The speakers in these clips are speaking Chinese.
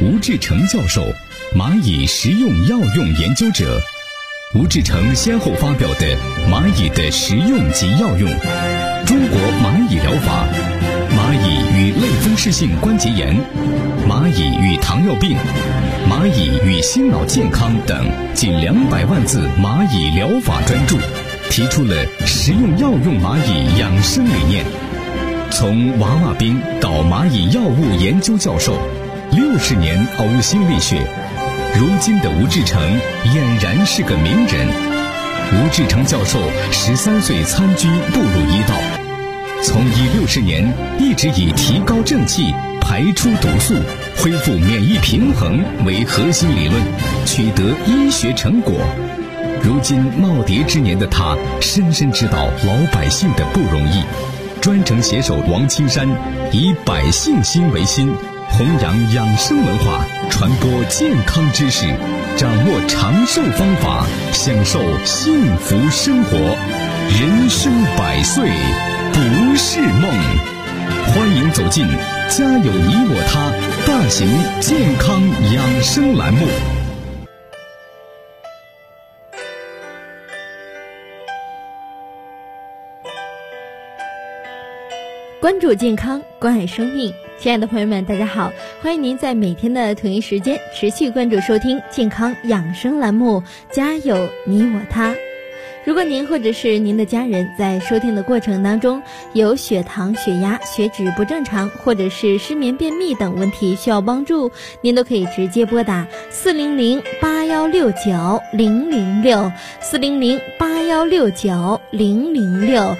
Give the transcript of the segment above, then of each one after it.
吴志成教授，蚂蚁食用药用研究者。吴志成先后发表的《蚂蚁的食用及药用》、《中国蚂蚁疗法》、《蚂蚁与类风湿性关节炎》、《蚂蚁与糖尿病》、《蚂蚁与心脑健康》等近200万字蚂蚁疗法专著，提出了食用药用蚂蚁养生理念。从娃娃兵到蚂蚁药物研究教授，60年呕心沥血，如今的吴志成俨然是个名人。吴志成教授13岁参军步入医道，从医60年一直以提高正气、排出毒素、恢复免疫平衡为核心理论，取得医学成果。如今耄耋之年的他，深深知道老百姓的不容易，专程携手王青山，以百姓心为心，弘扬养生文化，传播健康知识，掌握长寿方法，享受幸福生活。人生100岁不是梦。欢迎走进家有你我他大型健康养生栏目。 关注健康，关爱生命。亲爱的朋友们，大家好，欢迎您在每天的同一时间持续关注收听健康养生栏目，家有你我他。如果您或者是您的家人在收听的过程当中有血糖、血压、血脂不正常，或者是失眠、便秘等问题需要帮助，您都可以直接拨打400-8169-006 400-8169-006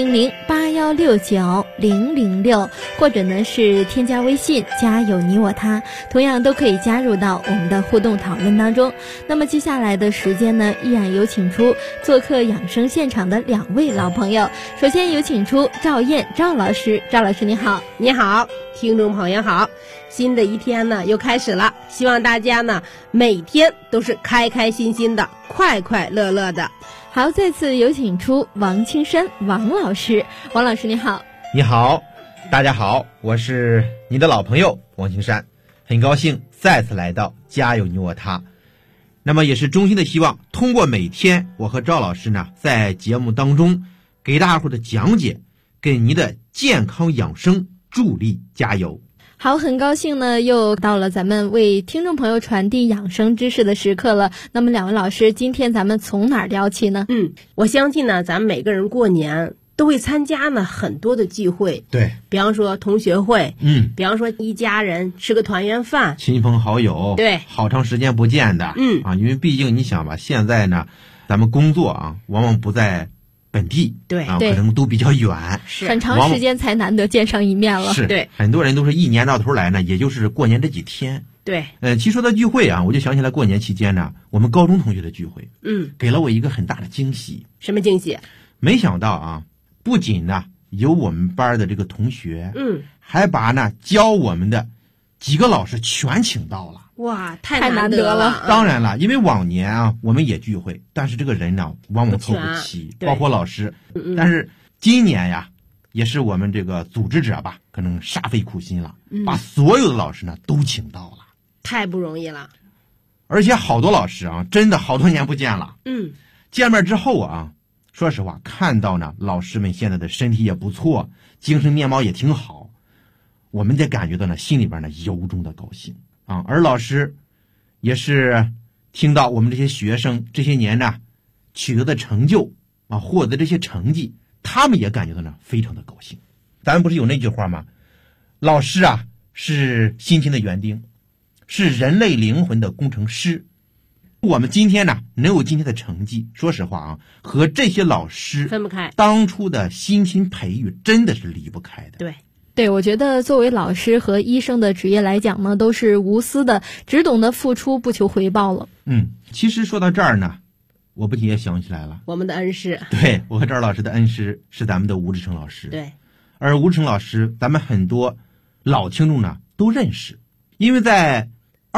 400-8169-006，或者呢是添加微信家有你我他，同样都可以加入到我们的互动讨论当中。那么接下来的时间呢，依然有请出做客养生现场的2位老朋友。首先有请出赵燕赵老师。赵老师你好。 你好，听众朋友好。新的一天呢又开始了，希望大家呢每天都是开开心心的，快快乐乐的。 好，再次有请出王青山王老师。王老师你好。 你好，大家好，我是你的老朋友王青山，很高兴再次来到家有你我他。那么也是衷心的希望通过每天我和赵老师呢在节目当中给大伙的讲解，给您的健康养生助力加油。 好，很高兴呢又到了咱们为听众朋友传递养生知识的时刻了。那么2位老师，今天咱们从哪儿聊起呢？ 我相信呢咱们每个人过年都会参加呢很多的聚会， 对， 比方说同学会，比方说一家人吃个团圆饭， 亲朋好友， 对， 好长时间不见的，因为毕竟你想吧，现在呢咱们工作啊往往不在本地， 对可能都比较远， 是很长时间才难得见上一面了， 是， 对， 很多人都是一年到头来呢也就是过年这几天， 对， 其实说到聚会啊，我就想起来过年期间呢我们高中同学的聚会，给了我一个很大的惊喜。 什么惊喜？ 没想到啊，不仅呢有我们班的这个同学，还把呢教我们的几个老师全请到了。 哇，太难得了。 当然了，因为往年啊我们也聚会，但是这个人呢往往凑不齐，包括老师。但是今年呀，也是我们这个组织者吧，可能煞费苦心了，把所有的老师呢都请到了。 太不容易了。 而且好多老师啊，真的好多年不见了。见面之后啊，说实话，看到呢老师们现在的身体也不错，精神面貌也挺好，我们也感觉到呢心里边呢由衷的高兴啊。而老师也是听到我们这些学生这些年呢取得的成就啊，获得这些成绩，他们也感觉到呢非常的高兴。咱们不是有那句话吗？老师啊是辛勤的园丁，是人类灵魂的工程师。我们今天呢能有今天的成绩，说实话啊，和这些老师分不开， 当初的辛勤培育真的是离不开的。 对，我觉得作为老师和医生的职业来讲呢，都是无私的，只懂得付出不求回报了。 其实说到这儿呢，我不禁也想起来了， 我们的恩师， 对，我和赵老师的恩师是咱们的吴志成老师。 对， 而吴志成老师咱们很多老听众呢都认识，因为在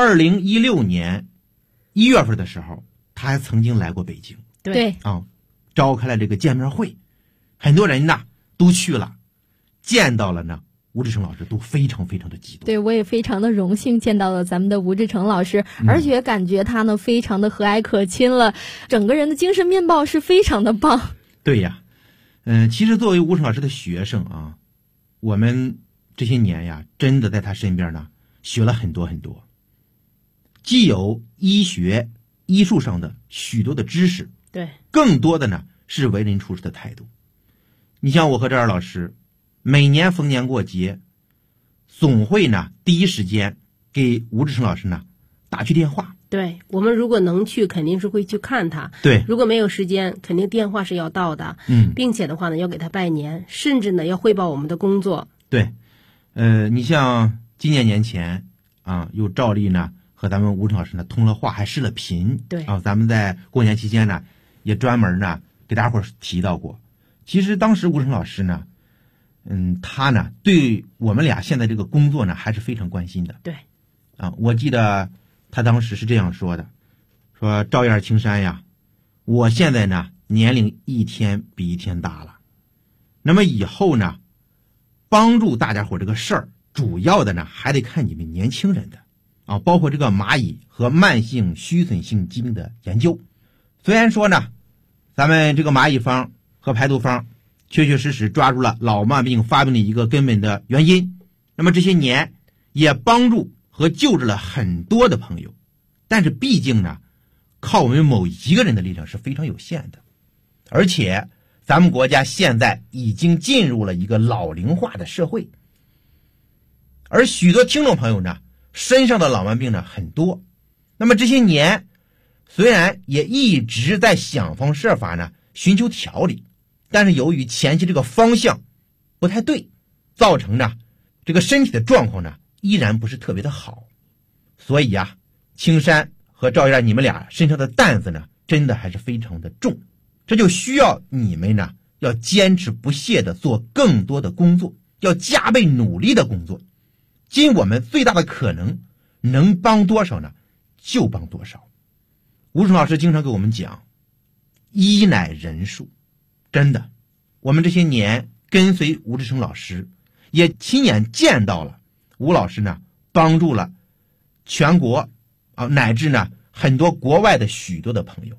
2016年1月份的时候，他还曾经来过北京， 对召开了这个见面会，很多人呢都去了，见到了呢吴志成老师都非常非常的激动。 对，我也非常的荣幸见到了咱们的吴志成老师，而且感觉他呢非常的和蔼可亲了，整个人的精神面貌是非常的棒。 对呀，其实作为吴志成老师的学生啊，我们这些年呀，真的在他身边呢学了很多很多，既有医学医术上的许多的知识， 对， 更多的呢是为人处事的态度。你像我和这儿老师，每年逢年过节，总会呢第一时间给吴志成老师呢打去电话。 对，我们如果能去，肯定是会去看他。 对， 如果没有时间，肯定电话是要到的。并且的话呢，要给他拜年，甚至呢要汇报我们的工作。 对，你像今年年前啊，有照例呢和咱们吴志成老师呢通了话，还视了频。 对啊，咱们在过年期间呢，也专门呢给大伙儿提到过。其实当时吴志成老师呢，他呢对我们俩现在这个工作呢还是非常关心的。 对， 啊，我记得他当时是这样说的，说赵燕青山呀，我现在呢年龄一天比一天大了，那么以后呢，帮助大家伙这个事儿，主要的呢还得看你们年轻人的啊，包括这个蚂蚁和慢性虚损性疾病的研究。虽然说呢，咱们这个蚂蚁方和排毒方确确实实抓住了老慢病发病的一个根本的原因，那么这些年也帮助和救治了很多的朋友，但是毕竟呢，靠我们某一个人的力量是非常有限的，而且咱们国家现在已经进入了一个老龄化的社会，而许多听众朋友呢，身上的老慢病呢很多，那么这些年虽然也一直在想方设法呢寻求调理，但是由于前期这个方向不太对，造成呢这个身体的状况呢依然不是特别的好。所以啊，青山和赵燕你们俩身上的担子呢真的还是非常的重，这就需要你们呢要坚持不懈的做更多的工作，要加倍努力的工作，尽我们最大的可能，能帮多少呢就帮多少。吴成老师经常给我们讲，医乃人术，真的，我们这些年跟随吴志成老师，也亲眼见到了吴老师呢帮助了全国啊乃至呢很多国外的许多的朋友。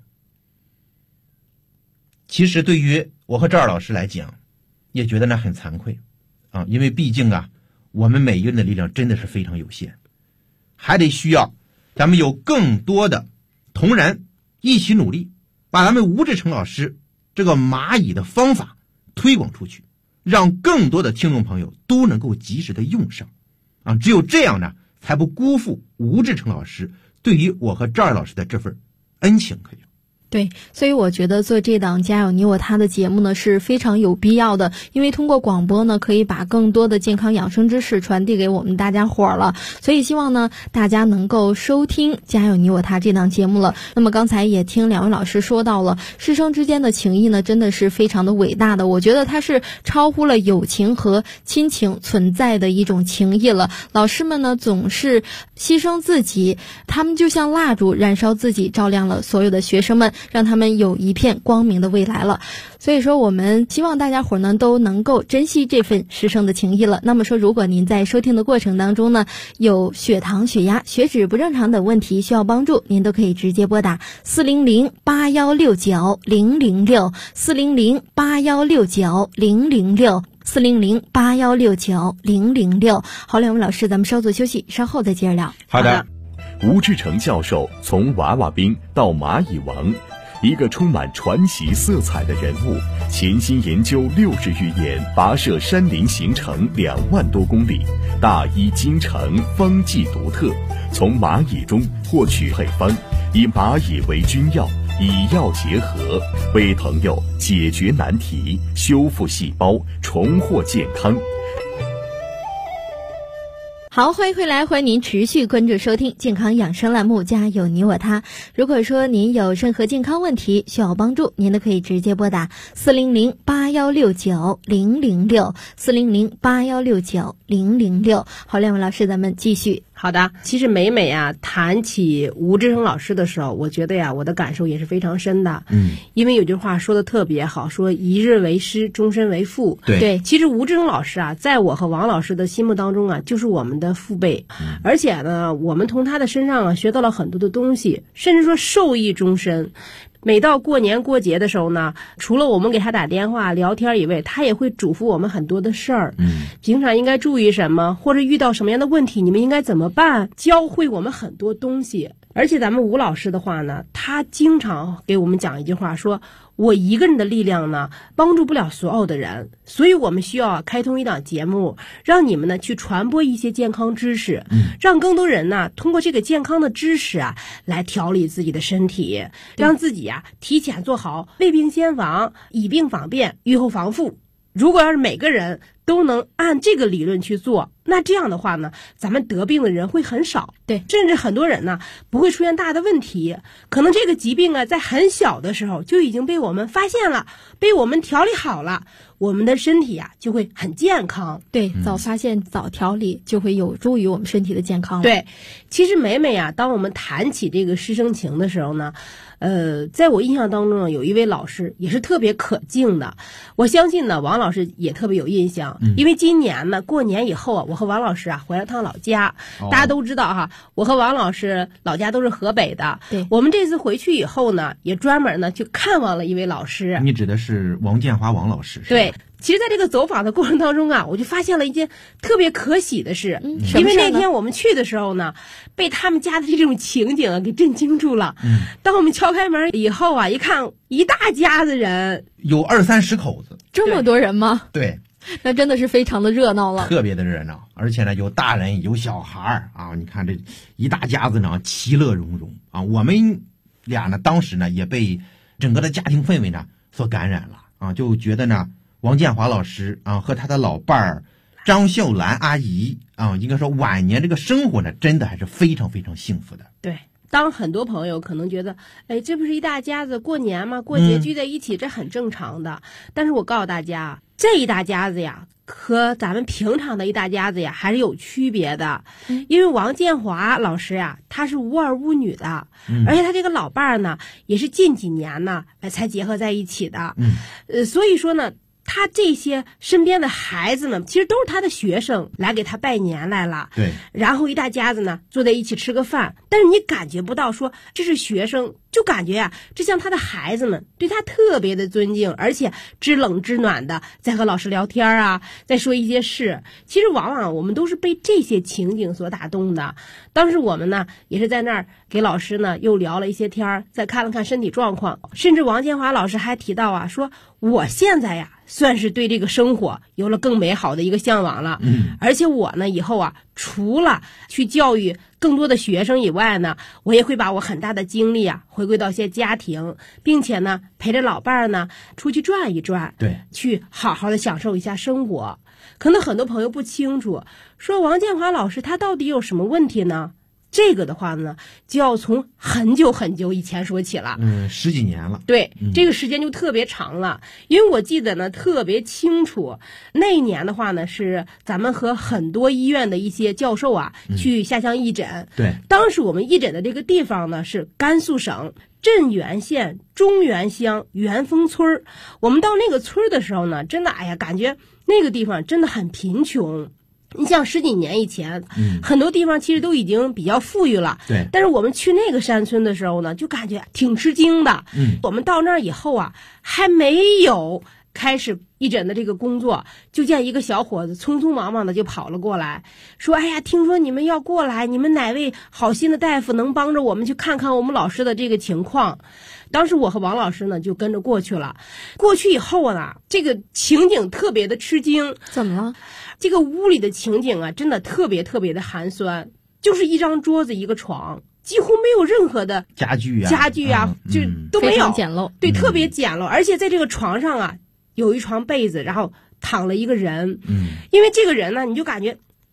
其实对于我和赵二老师来讲，也觉得呢很惭愧啊，因为毕竟啊我们每一个人的力量真的是非常有限，还得需要咱们有更多的同仁一起努力，把咱们吴志成老师这个蚂蚁的方法推广出去，让更多的听众朋友都能够及时的用上啊！只有这样呢，才不辜负吴志成老师对于我和赵二老师的这份恩情，可以。 对，所以我觉得做这档家有你我他的节目呢是非常有必要的，因为通过广播呢可以把更多的健康养生知识传递给我们大家伙了，所以希望呢大家能够收听家有你我他这档节目了。那么刚才也听两位老师说到了师生之间的情谊呢真的是非常的伟大的，我觉得它是超乎了友情和亲情存在的一种情谊了。老师们呢总是牺牲自己，他们就像蜡烛燃烧自己，照亮了所有的学生们，让他们有一片光明的未来了。所以说我们希望大家伙呢都能够珍惜这份师生的情谊了。那么说如果您在收听的过程当中呢有血糖、血压、血脂不正常等问题需要帮助，您都可以直接拨打400-8169-006 400-8169-006 400-8169-006。好，两位老师，咱们稍作休息，稍后再接着聊。 好的。 吴志成教授从娃娃兵到蚂蚁王，一个充满传奇色彩的人物，潜心研究60余年，跋涉山林行程2万多公里，大医精诚，方剂独特，从蚂蚁中获取配方，以蚂蚁为君药，以药结合，为朋友解决难题，修复细胞，重获健康。 好，欢迎回来，欢迎您持续关注收听健康养生栏目，家有你我他。如果说您有任何健康问题需要帮助，您都可以直接拨打400-8169-006，400-8169-006。好，两位老师，咱们继续。 好的，其实每啊谈起吴志成老师的时候，我觉得呀，我的感受也是非常深的。因为有句话说的特别好，说一日为师，终身为父。 对， 其实吴志成老师啊，在我和王老师的心目当中啊，就是我们的父辈。而且呢，我们从他的身上啊学到了很多的东西，甚至说受益终身。每到过年过节的时候呢，除了我们给他打电话聊天以外，他也会嘱咐我们很多的事儿。平常应该注意什么，或者遇到什么样的问题，你们应该怎么办，教会我们很多东西。而且咱们吴老师的话呢，他经常给我们讲一句话，说我一个人的力量呢帮助不了所有的人，所以我们需要开通一档节目，让你们呢去传播一些健康知识，让更多人呢通过这个健康的知识啊来调理自己的身体，让自己啊提前做好未病先防，以病防变，预后防复。如果要是每个人都能按这个理论去做，那这样的话呢，咱们得病的人会很少， 对， 甚至很多人呢不会出现大的问题，可能这个疾病啊在很小的时候就已经被我们发现了，被我们调理好了，我们的身体啊就会很健康。 对，早发现早调理就会有助于我们身体的健康了。 对，其实每啊，当我们谈起这个师生情的时候呢，在我印象当中有一位老师也是特别可敬的，我相信呢王老师也特别有印象，因为今年呢过年以后啊，我和王老师啊回了趟老家。大家都知道哈，我和王老师老家都是河北的。 对， 我们这次回去以后呢，也专门呢去看望了一位老师。 你指的是王建华王老师是吧？ 对。其实在这个走访的过程当中啊，我就发现了一件特别可喜的事，因为那天我们去的时候呢，被他们家的这种情景啊给震惊住了。当我们敲开门以后啊，一看一大家子人， 有20-30口子， 这么多人吗？ 对， 那真的是非常的热闹了， 特别的热闹，而且呢有大人有小孩啊，你看这一大家子呢其乐融融啊。我们俩呢当时呢也被整个的家庭氛围呢所感染了啊，就觉得呢王建华老师啊和他的老伴儿张秀兰阿姨啊，应该说晚年这个生活呢真的还是非常非常幸福的。 对，当很多朋友可能觉得，哎，这不是一大家子过年吗？过节聚在一起，这很正常的。但是我告诉大家，这一大家子呀，和咱们平常的一大家子呀，还是有区别的。因为王建华老师呀，他是无儿无女的，而且他这个老伴儿呢，也是近几年呢才结合在一起的。所以说呢，他这些身边的孩子们其实都是他的学生，来给他拜年来了。 对， 然后一大家子呢坐在一起吃个饭，但是你感觉不到说这是学生，就感觉呀，这像他的孩子们对他特别的尊敬，而且知冷知暖的在和老师聊天啊，在说一些事。其实往往我们都是被这些情景所打动的。当时我们呢也是在那儿给老师呢又聊了一些天，再看了看身体状况，甚至王建华老师还提到啊，说我现在呀算是对这个生活有了更美好的一个向往了。而且我呢以后啊，除了去教育更多的学生以外呢，我也会把我很大的精力啊回归到一些家庭，并且呢陪着老伴儿呢出去转一转， 对， 去好好的享受一下生活。可能很多朋友不清楚，说王建华老师他到底有什么问题呢？这个的话呢，就要从很久很久以前说起了 ，10几年了。 对，这个时间就特别长了，因为我记得呢特别清楚，那一年的话呢是咱们和很多医院的一些教授啊去下乡义诊。 对， 当时我们义诊的这个地方呢是甘肃省镇原县中原乡元丰村。我们到那个村的时候呢，真的哎呀，感觉那个地方真的很贫穷。你像10几年以前，很多地方其实都已经比较富裕了。 对， 但是我们去那个山村的时候呢，就感觉挺吃惊的。我们到那儿以后啊，还没有开始义诊的这个工作，就见一个小伙子匆匆忙忙的就跑了过来，说：“哎呀，听说你们要过来，你们哪位好心的大夫能帮着我们去看看我们老师的这个情况？”当时我和王老师呢就跟着过去了。过去以后呢，这个情景特别的吃惊。 怎么了？ 这个屋里的情景啊，真的特别特别的寒酸，就是一张桌子一个床，几乎没有任何的家具啊，就都没有， 非常简陋。 对，特别简陋。而且在这个床上啊，有一床被子，然后躺了一个人。因为这个人呢，你就感觉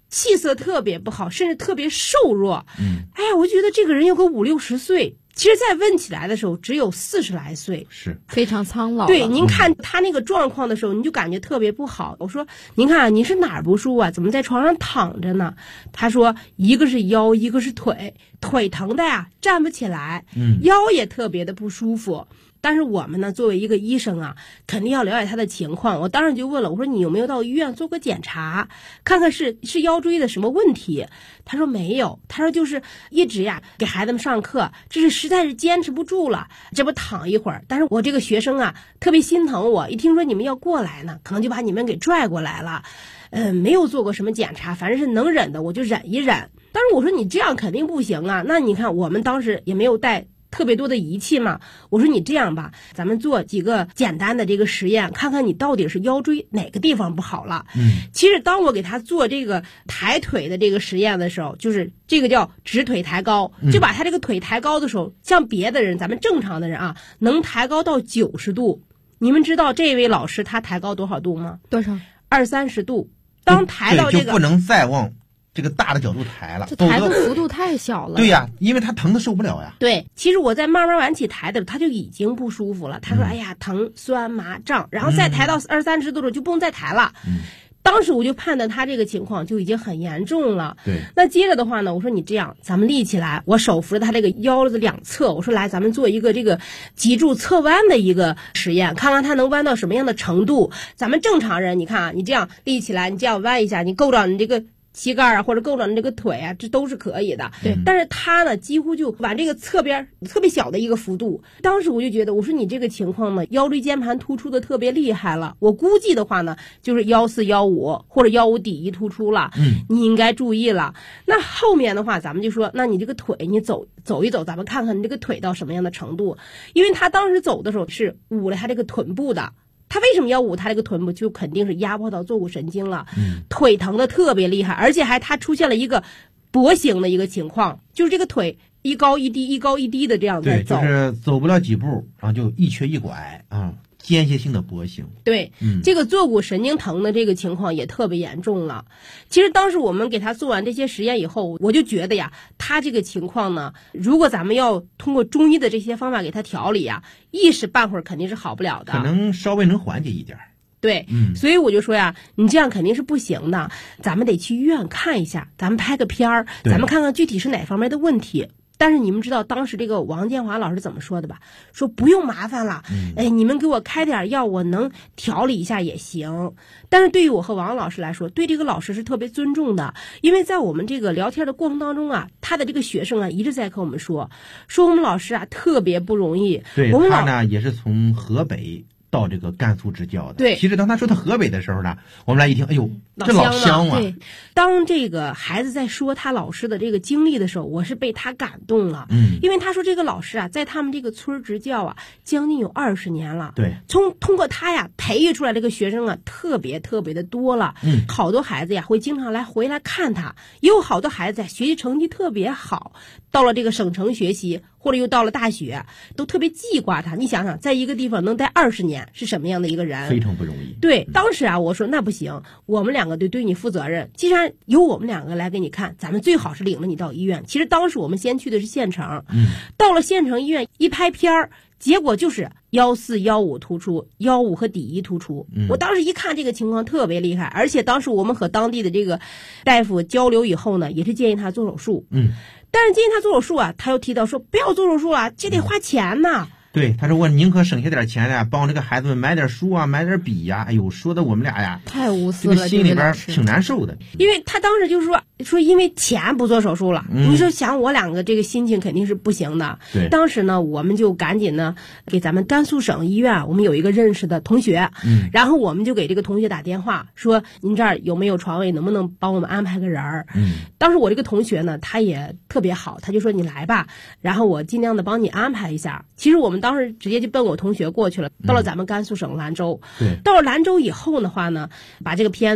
气色特别不好，甚至特别瘦弱。哎呀，我觉得这个人有个50、60岁。其实再问起来的时候只有40来岁， 是非常苍老。 对，您看他那个状况的时候，您就感觉特别不好。我说您看您是哪儿不舒服啊？怎么在床上躺着呢？他说一个是腰，一个是腿，腿疼的呀站不起来，腰也特别的不舒服。但是我们呢，作为一个医生啊，肯定要了解他的情况。我当时就问了，我说你有没有到医院做过检查，看看是腰椎的什么问题？他说没有，他说就是一直呀给孩子们上课，这是实在是坚持不住了，这不躺一会儿。但是我这个学生啊特别心疼我，一听说你们要过来呢，可能就把你们给拽过来了。没有做过什么检查，反正是能忍的我就忍一忍。但是我说你这样肯定不行啊，那你看我们当时也没有带特别多的仪器嘛，我说你这样吧，咱们做几个简单的这个实验，看看你到底是腰椎哪个地方不好了。其实当我给他做这个抬腿的这个实验的时候，就是这个叫直腿抬高，就把他这个腿抬高的时候，像别的人咱们正常的人啊，能抬高到90度。你们知道这位老师他抬高多少度吗？ 多少 ？20、30度。当抬到这个就不能再往这个大的角度抬了， 这抬的幅度太小了。 对呀，因为他疼的受不了呀。 对，其实我在慢慢往起抬的时候，他就已经不舒服了。他说：“哎呀，疼、酸、麻、胀。”然后再抬到20、30度的时候就不用再抬了。当时我就判断他这个情况就已经很严重了。 对， 那接着的话呢，我说你这样，咱们立起来，我手扶着他这个腰的两侧，我说来，咱们做一个这个脊柱侧弯的一个实验，看看他能弯到什么样的程度。咱们正常人，你看啊，你这样立起来，你这样弯一下，你够着你这个膝盖啊，或者够着你这个腿啊，这都是可以的。 对， 但是他呢，几乎就往这个侧边特别小的一个幅度。当时我就觉得，我说你这个情况呢，腰椎间盘突出的特别厉害了。我估计的话呢，就是14、15或者15底一突出了。你应该注意了。那后面的话，咱们就说，那你这个腿你走一走，咱们看看你这个腿到什么样的程度。因为他当时走的时候是捂了他这个臀部的。他为什么要捂他这个臀部？就肯定是压迫到坐骨神经了，腿疼的特别厉害，而且他出现了一个跛行的一个情况，就是这个腿一高一低，一高一低的这样在走， 对，就是走不了几步，然后就一瘸一拐啊。间歇性的跛行， 对，这个坐骨神经疼的这个情况也特别严重了。其实当时我们给他做完这些实验以后，我就觉得呀，他这个情况呢，如果咱们要通过中医的这些方法给他调理呀，一时半会儿肯定是好不了的， 可能稍微能缓解一点。 对，所以我就说呀，你这样肯定是不行的，咱们得去医院看一下，咱们拍个片儿，咱们看看具体是哪方面的问题。但是你们知道当时这个王建华老师怎么说的吧？说不用麻烦了，你们给我开点药，我能调理一下也行。但是对于我和王老师来说，对这个老师是特别尊重的，因为在我们这个聊天的过程当中啊，他的这个学生啊一直在跟我们说我们老师啊特别不容易。 对，他呢也是从河北到这个甘肃支教的。 对， 其实当他说他河北的时候呢，我们来一听，哎呦，这老乡啊！ 对，当这个孩子在说他老师的这个经历的时候，我是被他感动了。因为他说这个老师啊，在他们这个村支教啊，将近有20年了。 对， 通过他呀，培育出来这个学生啊，特别的多了。好多孩子呀，会经常回来看他，也有好多孩子呀，学习成绩特别好，到了这个省城学习，或者又到了大学，都特别记挂他。你想想，在一个地方能待20年。是什么样的一个人？ 非常不容易。 对，当时啊，我说那不行，我们两个对你负责任。既然由我们两个来给你看，咱们最好是领着你到医院。其实当时我们先去的是县城，到了县城医院一拍片儿，结果就是14、15突出，15和底1突出。我当时一看这个情况特别厉害，而且当时我们和当地的这个大夫交流以后呢，也是建议他做手术。但是建议他做手术啊，他又提到说不要做手术了，这得花钱呐。 对，他说我宁可省下点钱呀，帮这个孩子们买点书啊，买点笔呀。哎呦，说的我们俩呀， 太无私了， 这个心里边挺难受的。 因为他当时就说因为钱不做手术了，你说想我两个这个心情肯定是不行的。 对， 当时呢，我们就赶紧呢给咱们甘肃省医院，我们有一个认识的同学，然后我们就给这个同学打电话说，您这儿有没有床位，能不能帮我们安排个人儿？当时我这个同学呢，他也特别好，他就说你来吧，然后我尽量的帮你安排一下。其实我们当时直接就奔我同学过去了，到了咱们甘肃省兰州。 对， 到了兰州以后的话呢，把这个片子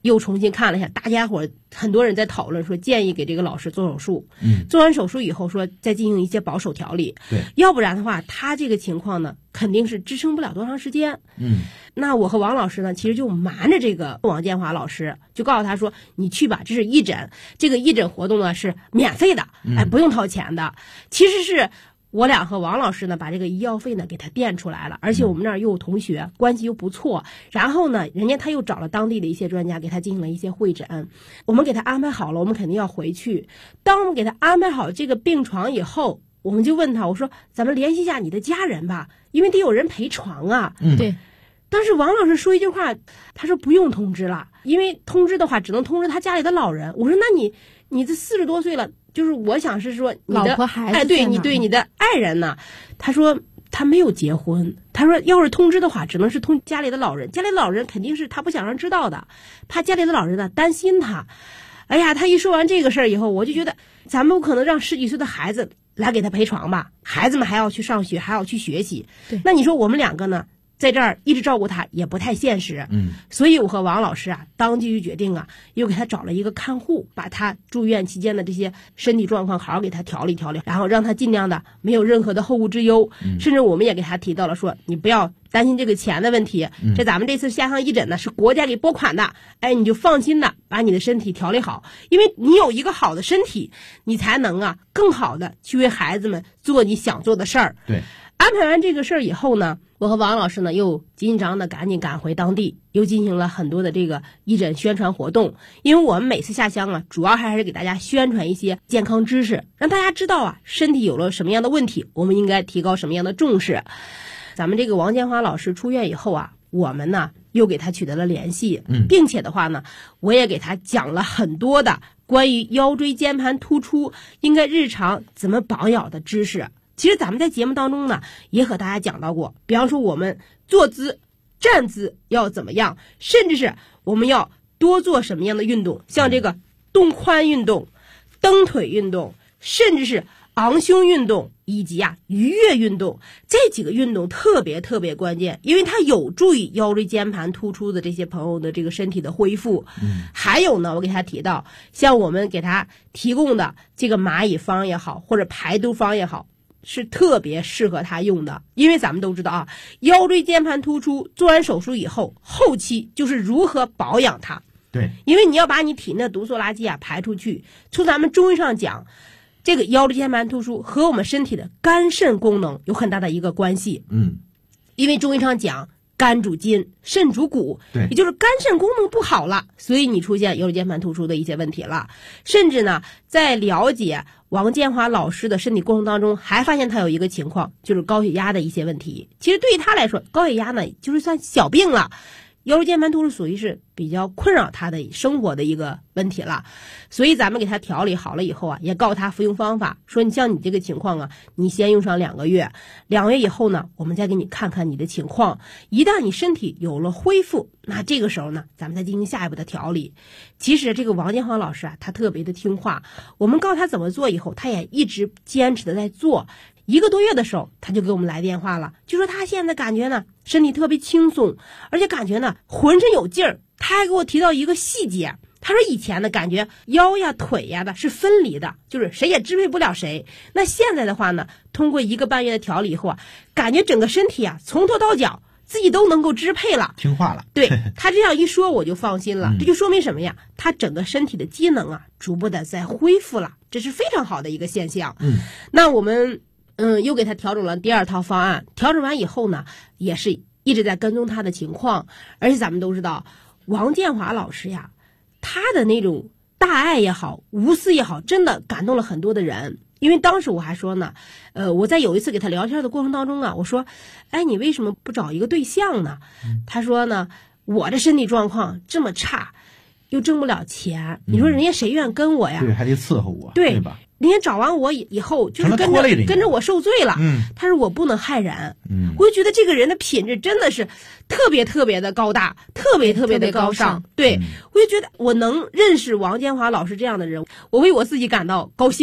又重新看了一下，大家伙很多人在讨论说建议给这个老师做手术。做完手术以后说再进行一些保守调理。 对， 要不然的话，他这个情况呢，肯定是支撑不了多长时间。那我和王老师呢，其实就瞒着这个王建华老师，就告诉他说，你去吧，这是义诊，这个义诊活动呢是免费的，不用掏钱的。其实是我俩和王老师呢，把这个医药费呢给他垫出来了，而且我们那儿又有同学，关系又不错。然后呢，人家他又找了当地的一些专家给他进行了一些会诊，我们给他安排好了，我们肯定要回去。当我们给他安排好这个病床以后，我们就问他，我说咱们联系一下你的家人吧，因为得有人陪床啊。 对。 但是王老师说一句话，他说不用通知了，因为通知的话只能通知他家里的老人。我说那你这40多岁了，就是我想是说你的老婆孩子， 对你的爱人呢？他说他没有结婚，他说要是通知的话，只能是通家里的老人，家里的老人肯定是他不想让知道的，怕家里的老人呢担心他。哎呀，他一说完这个事儿以后，我就觉得咱们不可能让10几岁的孩子来给他陪床吧，孩子们还要去上学，还要去学习。 对， 那你说我们两个呢？在这儿一直照顾他也不太现实，所以我和王老师啊，当即就决定啊，又给他找了一个看护，把他住院期间的这些身体状况好好给他调理调理，然后让他尽量的没有任何的后顾之忧，甚至我们也给他提到了说，你不要担心这个钱的问题，这咱们这次下乡义诊呢是国家给拨款的，哎，你就放心的把你的身体调理好，因为你有一个好的身体，你才能啊更好的去为孩子们做你想做的事儿。 对。 安排完这个事儿以后呢，我和王老师呢又紧张的赶紧赶回当地，又进行了很多的这个义诊宣传活动。因为我们每次下乡啊，主要还是给大家宣传一些健康知识，让大家知道啊身体有了什么样的问题，我们应该提高什么样的重视。咱们这个王建华老师出院以后啊，我们呢又给他取得了联系，并且的话呢，我也给他讲了很多的关于腰椎间盘突出应该日常怎么保养的知识。其实咱们在节目当中呢，也和大家讲到过，比方说我们坐姿、站姿要怎么样，甚至是我们要多做什么样的运动，像这个动髋运动、蹬腿运动，甚至是昂胸运动以及鱼跃运动，这几个运动特别特别关键，因为它有助于腰椎间盘突出的这些朋友的这个身体的恢复。还有呢，我给他提到，像我们给他提供的这个蚂蚁方也好，或者排毒方也好，是特别适合他用的。因为咱们都知道啊，腰椎间盘突出做完手术以后，后期就是如何保养它。 对， 因为你要把你体内的毒素垃圾排出去。从咱们中医上讲，这个腰椎间盘突出和我们身体的肝肾功能有很大的一个关系。因为中医上讲，肝主筋，肾主骨， 对， 也就是肝肾功能不好了，所以你出现腰椎间盘突出的一些问题了。甚至呢，在了解王建华老师的身体过程当中，还发现他有一个情况，就是高血压的一些问题。其实对于他来说，高血压呢就是算小病了，腰椎间盘突出属于是比较困扰他的生活的一个问题了。所以咱们给他调理好了以后啊，也告诉他服用方法，说你像你这个情况啊，你先用上2个月，2个月以后呢，我们再给你看看你的情况。一旦你身体有了恢复，那这个时候呢，咱们再进行下一步的调理。其实这个王建华老师啊，他特别的听话，我们告诉他怎么做以后，他也一直坚持的在做。1个多月的时候，他就给我们来电话了，就说他现在感觉呢身体特别轻松，而且感觉呢浑身有劲儿。他还给我提到一个细节，他说以前的感觉腰呀腿呀的是分离的，就是谁也支配不了谁。那现在的话呢，通过1个半月的调理以后啊，感觉整个身体啊从头到脚自己都能够支配了， 听话了。 对，他这样一说我就放心了。这就说明什么呀？他整个身体的机能啊逐步的在恢复了，这是非常好的一个现象。那我们又给他调整了第2套方案，调整完以后呢，也是一直在跟踪他的情况。而且咱们都知道，王建华老师呀，他的那种大爱也好，无私也好，真的感动了很多的人。因为当时我还说呢，我在有一次给他聊天的过程当中啊，我说，哎，你为什么不找一个对象呢？他说呢，我这身体状况这么差，又挣不了钱，你说人家谁愿跟我呀？ 对，还得伺候我， 对吧？ 人家找完我以后就是跟着我受罪了。他说我不能害人。我就觉得这个人的品质真的是特别特别的高大，特别特别的高尚。对，我就觉得我能认识王建华老师这样的人，我为我自己感到高兴。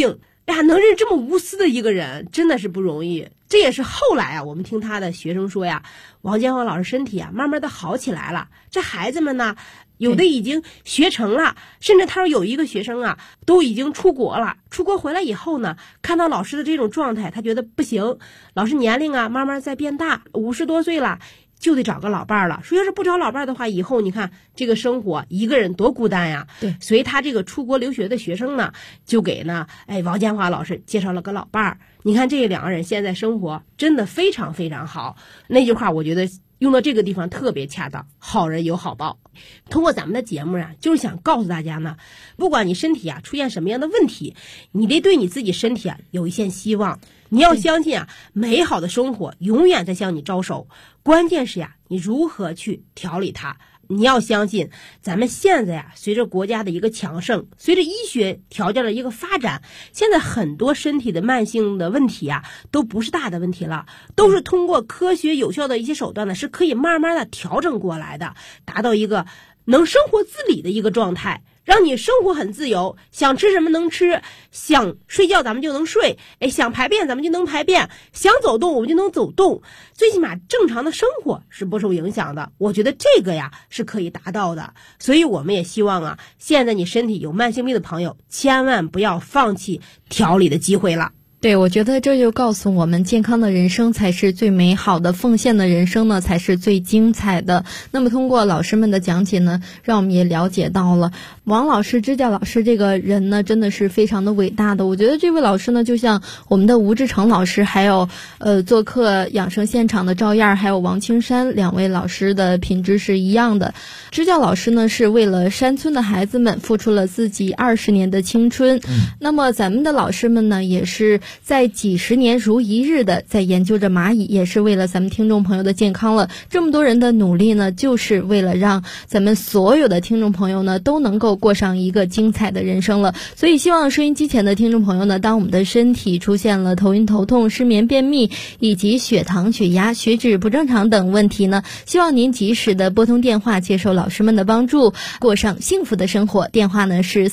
哎呀，能认这么无私的一个人，真的是不容易。这也是后来啊，我们听他的学生说呀，王建华老师身体啊，慢慢的好起来了。这孩子们呢，有的已经学成了，甚至他说有一个学生啊，都已经出国了。出国回来以后呢，看到老师的这种状态，他觉得不行，老师年龄啊慢慢在变大，50多岁了。就得找个老伴儿了。说要是不找老伴儿的话，以后你看这个生活一个人多孤单呀。 对， 所以他这个出国留学的学生呢，就给王建华老师介绍了个老伴儿。你看这两个人现在生活真的非常非常好。那句话我觉得用到这个地方特别恰当，好人有好报。通过咱们的节目啊，就是想告诉大家呢，不管你身体啊出现什么样的问题，你得对你自己身体啊有一线希望。你要相信啊，美好的生活永远在向你招手，关键是呀，你如何去调理它。你要相信，咱们现在呀，随着国家的一个强盛，随着医学条件的一个发展，现在很多身体的慢性的问题啊，都不是大的问题了，都是通过科学有效的一些手段呢，是可以慢慢的调整过来的，达到一个能生活自理的一个状态。让你生活很自由，想吃什么能吃，想睡觉咱们就能睡，想排便咱们就能排便，想走动我们就能走动，最起码正常的生活是不受影响的。我觉得这个呀是可以达到的，所以我们也希望啊，现在你身体有慢性病的朋友，千万不要放弃调理的机会了。 对，我觉得这就告诉我们，健康的人生才是最美好的，奉献的人生呢才是最精彩的。那么通过老师们的讲解呢，让我们也了解到了王老师、支教老师这个人呢，真的是非常的伟大的。我觉得这位老师呢，就像我们的吴志成老师，还有做客养生现场的赵燕，还有王青山两位老师的品质是一样的。支教老师呢，是为了山村的孩子们付出了自己20年的青春。那么咱们的老师们呢，也是在几十年如一日的在研究着蚂蚁，也是为了咱们听众朋友的健康了。这么多人的努力呢，就是为了让咱们所有的听众朋友呢都能够过上一个精彩的人生了。所以希望收音机前的听众朋友呢，当我们的身体出现了头晕头痛、失眠、便秘以及血糖、血压、血脂不正常等问题呢，希望您及时的拨通电话接受老师们的帮助，过上幸福的生活。电话呢是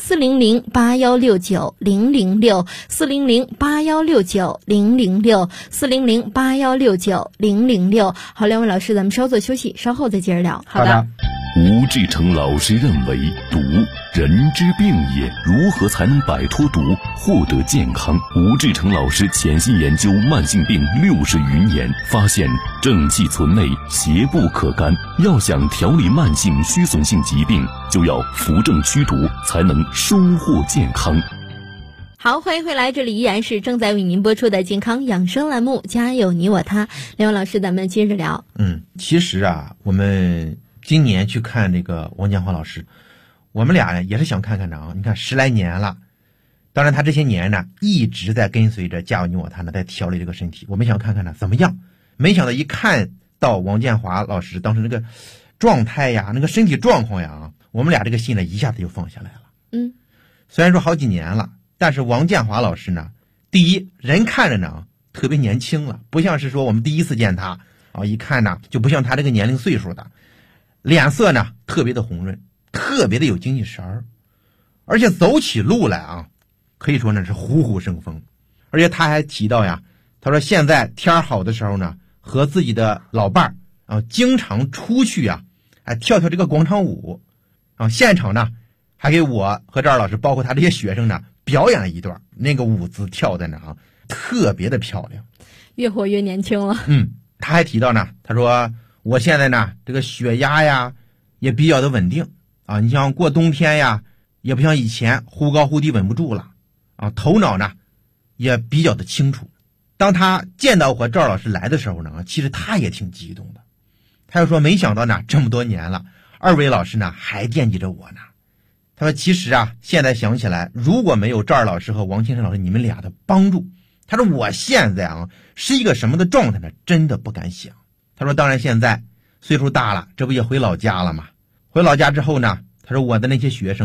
400-8169-006，400-8169-006，400-8169-006。好，两位老师，咱们稍作休息，稍后再接着聊。 好的。 吴志成老师认为，毒人之病也，如何才能摆脱毒，获得健康？吴志成老师潜心研究慢性病60余年，发现正气存内，邪不可干。要想调理慢性虚损性疾病，就要扶正驱毒，才能收获健康。 好，欢迎回来，这里依然是正在为您播出的健康养生栏目，家有你我他。两位老师，咱们接着聊。 其实啊，我们今年去看这个王建华老师，我们俩也是想看看你看10来年了，当然他这些年呢一直在跟随着家有你我他呢在调理这个身体，我们想看看怎么样。没想到一看到王建华老师当时那个状态呀，那个身体状况呀，我们俩这个心呢一下子就放下来了。虽然说好几年了，但是王建华老师呢，第一人看着呢特别年轻了，不像是说我们第一次见他一看呢就不像他这个年龄岁数的，脸色呢特别的红润，特别的有精气神儿，而且走起路来可以说呢是虎虎生风。而且他还提到呀，他说现在天好的时候呢，和自己的老伴儿经常出去跳这个广场舞现场呢还给我和赵老师包括他这些学生呢表演了一段，那个舞姿跳的呢特别的漂亮， 越活越年轻了。 他还提到呢，他说我现在呢这个血压呀也比较的稳定你像过冬天呀也不像以前忽高忽低稳不住了头脑呢也比较的清楚。当他见到我和赵老师来的时候呢，其实他也挺激动的，他又说没想到呢这么多年了，二位老师呢还惦记着我呢。他说其实现在想起来，如果没有赵老师和王先生老师你们俩的帮助，他说我现在是一个什么的状态呢，真的不敢想。他说当然现在岁数大了，这不也回老家了吗？回老家之后呢，他说我的那些学生